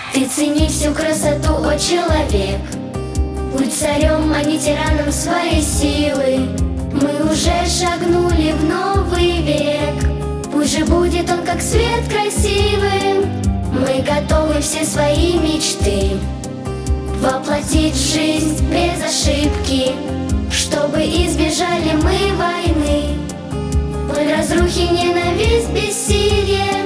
Ты цени всю красоту, о человек. Будь царем, а не тираном своей силы. Мы уже шагнули в новый век. Пусть же будет он как свет красивым. Мы готовы все свои мечты воплотить в жизнь без ошибки, чтобы избежали мы войны. Боль, разрухи, ненависть, бессилие.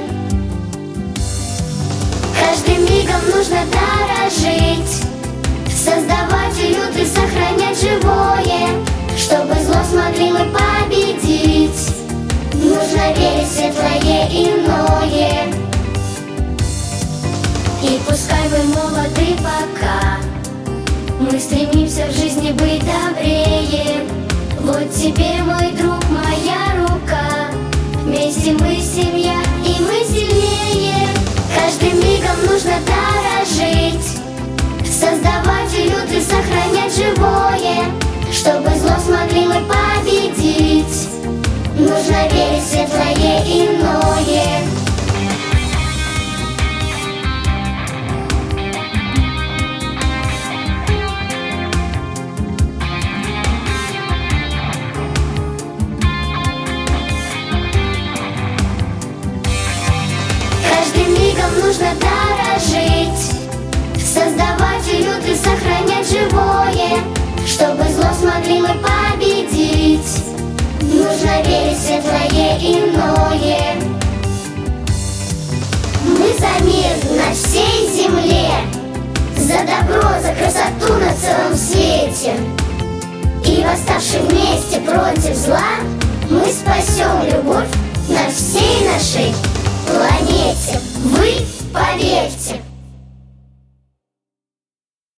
Каждым мигом нужно дорожить, создавать уют и сохранять живое, чтобы зло смогли мы победить. Нужно верить в светлое иное. И пускай мы молоды пока, мы стремимся в жизни быть добрее. Вот тебе, мой друг, моя рука. Вместе мы семья, и мы сильнее. Каждым мигом нужно дорожить, создавать уют и сохранять живое, чтобы зло смогли мы победить. Нужно верить в светлое иное. Нужно дорожить, создавать уют и сохранять живое, чтобы зло смогли мы победить. Нужно верить в светлое иное. Мы за мир на всей земле, за добро, за красоту на целом свете. И восставши вместе против зла, мы спасем любовь на всей нашей планете.